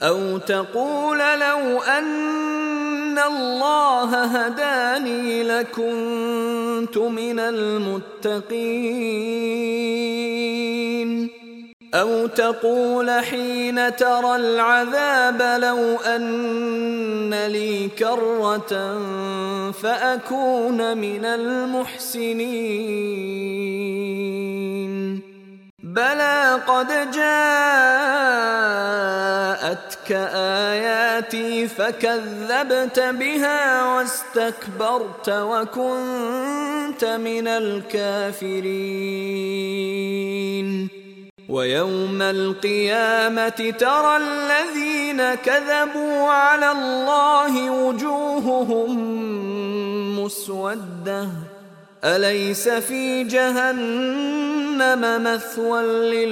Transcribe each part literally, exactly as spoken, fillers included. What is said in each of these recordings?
أو تقول لو أن الله هداني لكنت من المتقين. أو تقول حين ترى العذاب لو أن لي كرة فأكون من المحسنين. بلى قد جاءتك آياتي فكذبت بها واستكبرت وكنت من الكافرين. ويوم القيامة ترى الذين كذبوا على الله وجوههم مسودة أليس في جهنم مثوى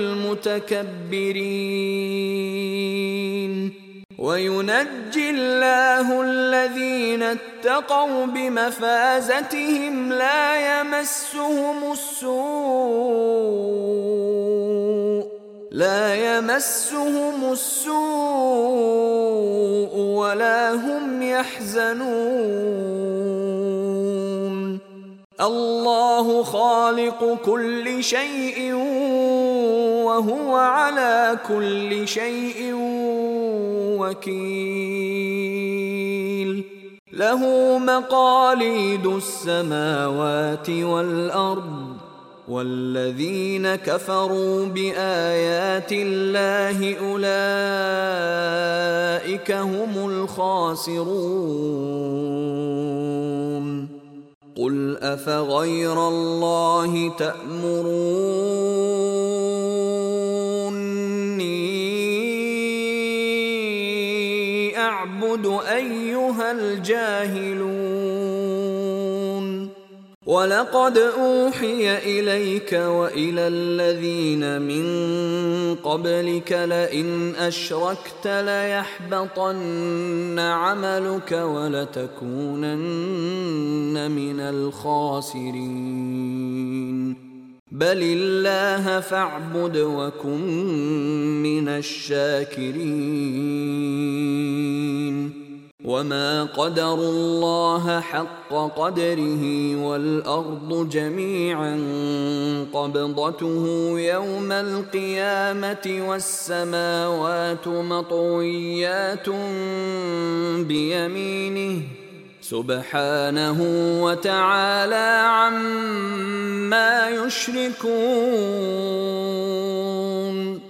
للمتكبرين. وينجي الله الذين اتقوا بمفازتهم لا يمسهم السوء لا يمسهم السوء ولا هم يحزنون. الله خالق كل شيء وهو على كل شيء وكيل. له مقاليد السماوات والأرض والذين كفروا بآيات الله أولئك هم الخاسرون. قل أفغير الله تأمروني أعبد أيها الجاهلون. ولقد أوحي إليك وإلى الذين من قبلك لئن أشركت ليحبطن عملك ولتكونن من الخاسرين. بل الله فاعبد وكن من الشاكرين. وما قدروا الله حق قدره والأرض جميعا قبضته يوم القيامة والسماوات مطويات بيمينه سبحانه وتعالى عما يشركون.